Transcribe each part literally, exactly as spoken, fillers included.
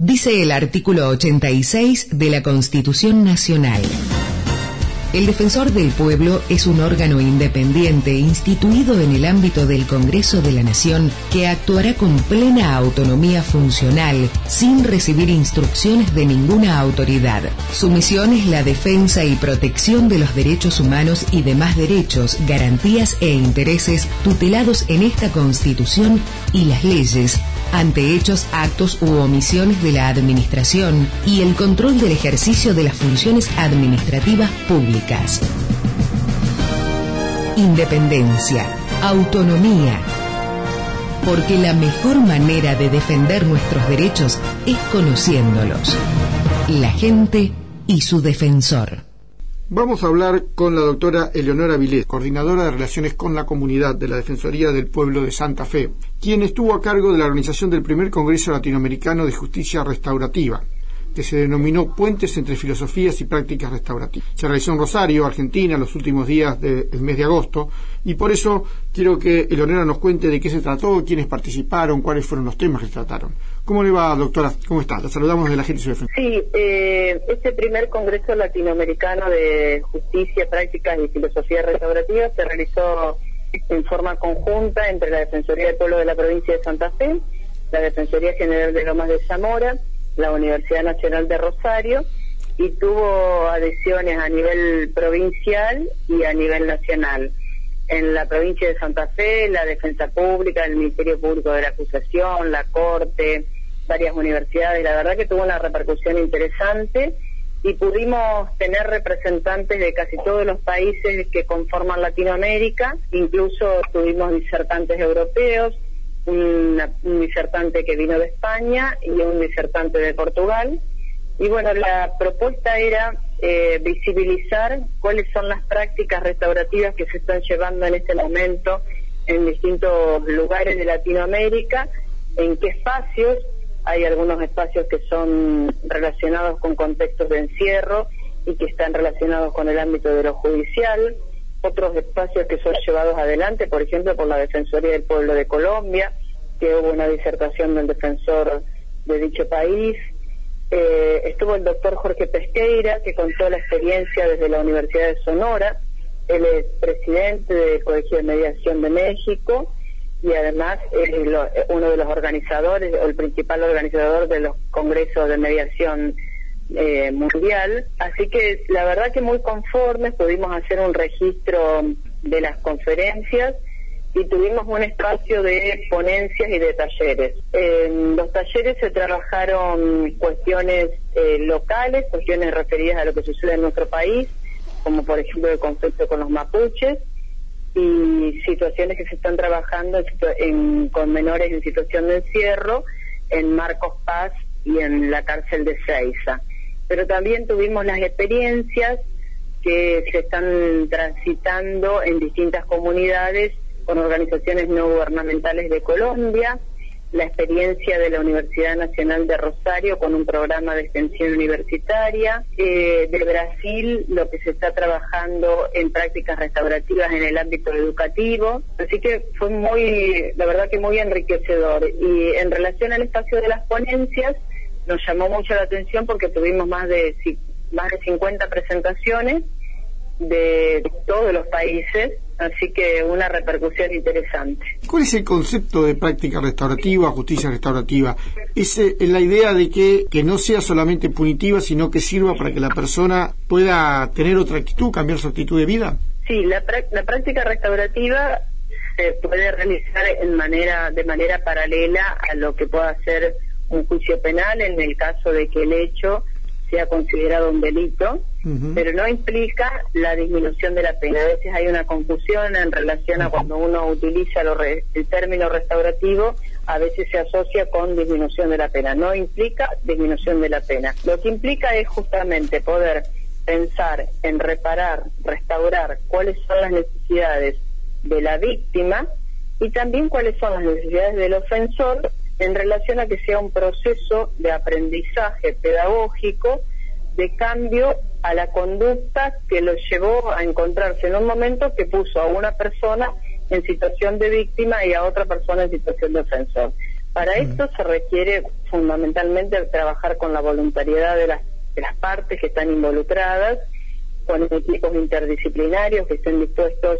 Dice el artículo ochenta y seis de la Constitución Nacional. El Defensor del Pueblo es un órgano independiente instituido en el ámbito del Congreso de la Nación que actuará con plena autonomía funcional sin recibir instrucciones de ninguna autoridad. Su misión es la defensa y protección de los derechos humanos y demás derechos, garantías e intereses tutelados en esta Constitución y las leyes ante hechos, actos u omisiones de la Administración y el control del ejercicio de las funciones administrativas públicas. Independencia, autonomía. Porque la mejor manera de defender nuestros derechos es conociéndolos. La gente y su defensor. Vamos a hablar con la doctora Eleonora Vilés, coordinadora de Relaciones con la Comunidad de la Defensoría del Pueblo de Santa Fe, quien estuvo a cargo de la organización del primer Congreso Latinoamericano de Justicia Restaurativa, que se denominó Puentes entre Filosofías y Prácticas Restaurativas. Se realizó en Rosario, Argentina, los últimos días del mes de agosto, y por eso quiero que Eleonora nos cuente de qué se trató, quiénes participaron, cuáles fueron los temas que se trataron. ¿Cómo le va, doctora? ¿Cómo está? La saludamos de la gente de su defensa. Sí, eh, este primer Congreso Latinoamericano de Justicia, Prácticas y Filosofía Restaurativa se realizó en forma conjunta entre la Defensoría del Pueblo de la provincia de Santa Fe, la Defensoría General de Lomas de Zamora, la Universidad Nacional de Rosario, y tuvo adhesiones a nivel provincial y a nivel nacional. En la provincia de Santa Fe, la Defensa Pública, el Ministerio Público de la Acusación, la Corte, varias universidades. La verdad que tuvo una repercusión interesante y pudimos tener representantes de casi todos los países que conforman Latinoamérica, incluso tuvimos disertantes europeos, Una, un disertante que vino de España y un disertante de Portugal. Y bueno, la propuesta era eh, visibilizar cuáles son las prácticas restaurativas que se están llevando en este momento en distintos lugares de Latinoamérica, en qué espacios. Hay algunos espacios que son relacionados con contextos de encierro y que están relacionados con el ámbito de lo judicial, otros espacios que son llevados adelante, por ejemplo, por la Defensoría del Pueblo de Colombia, que hubo una disertación del defensor de dicho país. Eh, estuvo el doctor Jorge Pesqueira, que contó la experiencia desde la Universidad de Sonora. Él es presidente del Colegio de Mediación de México y además es lo, uno de los organizadores, o el principal organizador de los congresos de mediación Eh, mundial. Así que la verdad que muy conformes, pudimos hacer un registro de las conferencias y tuvimos un espacio de ponencias y de talleres. En los talleres se trabajaron cuestiones eh, locales, cuestiones referidas a lo que sucede en nuestro país, como por ejemplo el conflicto con los mapuches, y situaciones que se están trabajando en, en, con menores en situación de encierro en Marcos Paz y en la cárcel de Seiza. Pero también tuvimos las experiencias que se están transitando en distintas comunidades con organizaciones no gubernamentales de Colombia, la experiencia de la Universidad Nacional de Rosario con un programa de extensión universitaria, eh, de Brasil, lo que se está trabajando en prácticas restaurativas en el ámbito educativo. Así que fue muy, la verdad que muy enriquecedor. Y en relación al espacio de las ponencias, nos llamó mucho la atención porque tuvimos más de más de cincuenta presentaciones de todos los países, así que una repercusión interesante. ¿Cuál es el concepto de práctica restaurativa, justicia restaurativa? ¿Es eh, la idea de que, que no sea solamente punitiva, sino que sirva para que la persona pueda tener otra actitud, cambiar su actitud de vida? Sí, la, la práctica restaurativa se puede realizar en manera de manera paralela a lo que pueda ser un juicio penal en el caso de que el hecho sea considerado un delito, uh-huh. pero no implica la disminución de la pena. A veces hay una confusión en relación a cuando uno utiliza lo re, el término restaurativo, a veces se asocia con disminución de la pena. No implica disminución de la pena. Lo que implica es justamente poder pensar en reparar, restaurar cuáles son las necesidades de la víctima y también cuáles son las necesidades del ofensor en relación a que sea un proceso de aprendizaje pedagógico de cambio a la conducta que lo llevó a encontrarse en un momento que puso a una persona en situación de víctima y a otra persona en situación de ofensor. Para uh-huh. esto se requiere fundamentalmente trabajar con la voluntariedad de las, de las partes que están involucradas, con equipos interdisciplinarios que estén dispuestos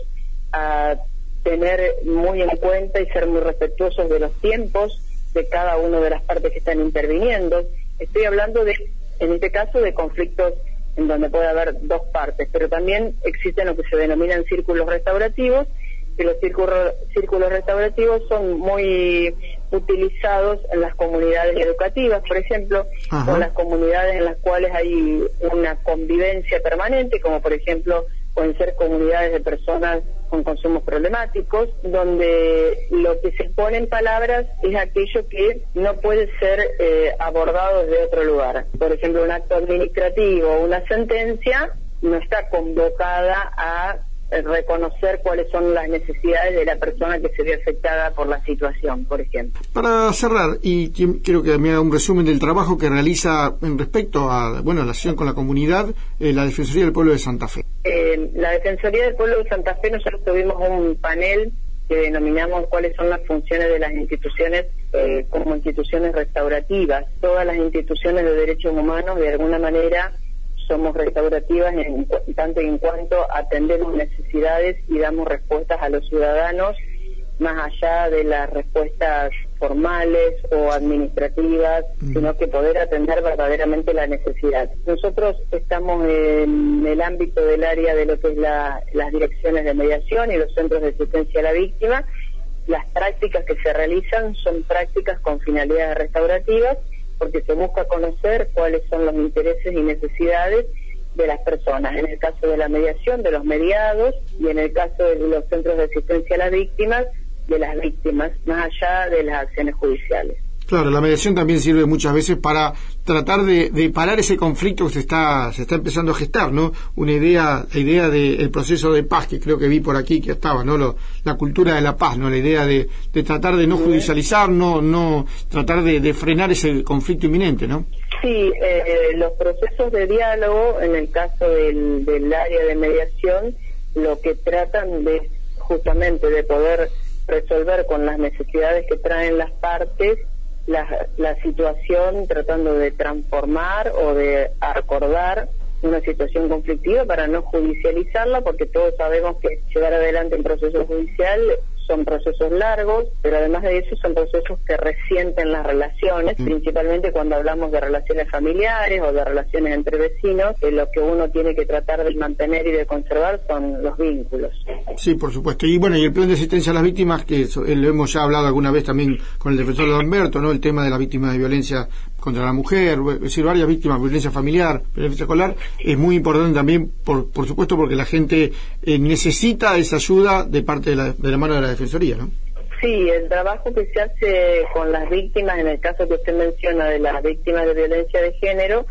a tener muy en cuenta y ser muy respetuosos de los tiempos de cada una de las partes que están interviniendo. Estoy hablando de, en este caso, de conflictos en donde puede haber dos partes, pero también existen lo que se denominan círculos restaurativos, que los círculos, círculos restaurativos son muy utilizados en las comunidades educativas, por ejemplo, Ajá. o las comunidades en las cuales hay una convivencia permanente, como por ejemplo pueden ser comunidades de personas con consumos problemáticos, donde lo que se pone en palabras es aquello que no puede ser eh, abordado desde otro lugar. Por ejemplo, un acto administrativo, una sentencia, no está convocada a reconocer cuáles son las necesidades de la persona que se ve afectada por la situación, por ejemplo. Para cerrar, y quiero que me haga un resumen del trabajo que realiza en respecto a, bueno, la acción con la comunidad, eh, la Defensoría del Pueblo de Santa Fe. Eh, la Defensoría del Pueblo de Santa Fe, nosotros tuvimos un panel que denominamos cuáles son las funciones de las instituciones eh, como instituciones restaurativas. Todas las instituciones de derechos humanos, de alguna manera, somos restaurativas en tanto y en cuanto atendemos necesidades y damos respuestas a los ciudadanos, más allá de las respuestas formales o administrativas, mm. sino que poder atender verdaderamente la necesidad. Nosotros estamos en el ámbito del área de lo que es la, las direcciones de mediación y los centros de asistencia a la víctima. Las prácticas que se realizan son prácticas con finalidades restaurativas, porque se busca conocer cuáles son los intereses y necesidades de las personas, en el caso de la mediación, de los mediados, y en el caso de los centros de asistencia a las víctimas, de las víctimas, más allá de las acciones judiciales. Claro, la mediación también sirve muchas veces para tratar de, de parar ese conflicto que se está se está empezando a gestar, ¿no? Una idea, la idea del proceso de paz, que creo que vi por aquí que estaba, ¿no? Lo, la cultura de la paz, ¿no? La idea de, de tratar de no judicializar, no no tratar de, de frenar ese conflicto inminente, ¿no? Sí, eh, los procesos de diálogo, en el caso del, del área de mediación, lo que tratan de justamente de poder resolver con las necesidades que traen las partes la, la situación, tratando de transformar o de acordar una situación conflictiva para no judicializarla, porque todos sabemos que llevar adelante un proceso judicial son procesos largos, pero además de eso son procesos que resienten las relaciones, mm. principalmente cuando hablamos de relaciones familiares o de relaciones entre vecinos, que lo que uno tiene que tratar de mantener y de conservar son los vínculos. Sí, por supuesto. Y bueno, y el plan de asistencia a las víctimas, que eso, lo hemos ya hablado alguna vez también con el defensor de Humberto, ¿no? El tema de las víctimas de violencia contra la mujer, es decir, varias víctimas de violencia familiar, violencia escolar, es muy importante también, por, por supuesto, porque la gente eh, necesita esa ayuda de parte de la, de la mano de la Defensoría, ¿no? Sí, el trabajo que se hace con las víctimas, en el caso que usted menciona de las víctimas de violencia de género,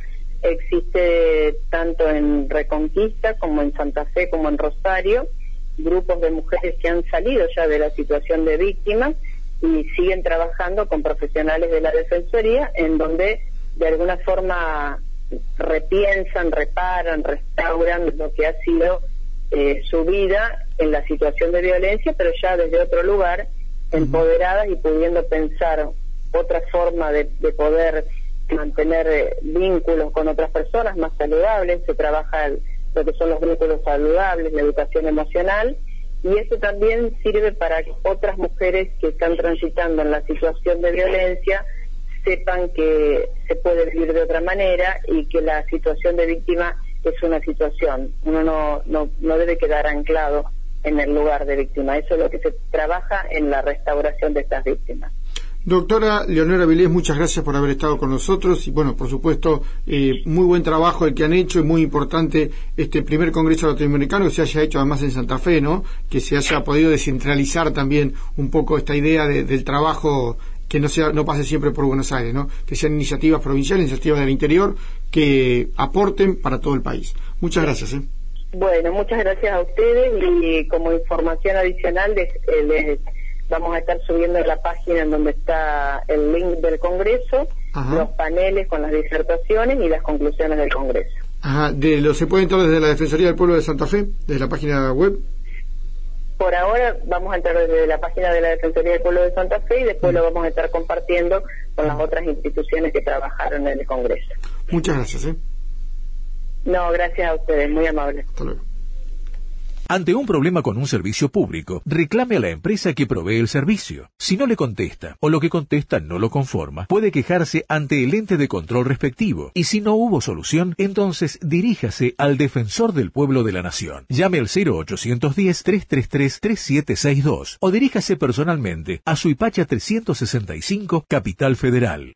existe tanto en Reconquista como en Santa Fe como en Rosario, grupos de mujeres que han salido ya de la situación de víctimas y siguen trabajando con profesionales de la Defensoría, en donde de alguna forma repiensan, reparan, restauran lo que ha sido eh, su vida en la situación de violencia, pero ya desde otro lugar, empoderadas y pudiendo pensar otra forma de, de poder mantener eh, vínculos con otras personas más saludables. Se trabaja el, lo que son los vínculos saludables, la educación emocional, y eso también sirve para que otras mujeres que están transitando en la situación de violencia sepan que se puede vivir de otra manera y que la situación de víctima es una situación. Uno no, no, no debe quedar anclado en el lugar de víctima. Eso es lo que se trabaja en la restauración de estas víctimas. Doctora Leonora Vilés, muchas gracias por haber estado con nosotros y bueno, por supuesto, eh, muy buen trabajo el que han hecho y muy importante este primer Congreso Latinoamericano que se haya hecho además en Santa Fe, ¿no? Que se haya podido descentralizar también un poco esta idea de, del trabajo, que no sea no pase siempre por Buenos Aires, ¿no? Que sean iniciativas provinciales, iniciativas del interior que aporten para todo el país. Muchas gracias, ¿eh? Bueno, muchas gracias a ustedes y como información adicional les, les vamos a estar subiendo en la página en donde está el link del Congreso, Ajá. los paneles con las disertaciones y las conclusiones del Congreso. Ajá, de lo se puede entrar desde la Defensoría del Pueblo de Santa Fe, desde la página web. Por ahora vamos a entrar desde la página de la Defensoría del Pueblo de Santa Fe y después lo vamos a estar compartiendo con las otras instituciones que trabajaron en el Congreso. Muchas gracias. ¿eh? No, gracias a ustedes, muy amables. Hasta luego. Ante un problema con un servicio público, reclame a la empresa que provee el servicio. Si no le contesta o lo que contesta no lo conforma, puede quejarse ante el ente de control respectivo. Y si no hubo solución, entonces diríjase al Defensor del Pueblo de la Nación. Llame al cero ochocientos diez, trescientos treinta y tres, treinta y siete sesenta y dos o diríjase personalmente a Suipacha trescientos sesenta y cinco, Capital Federal.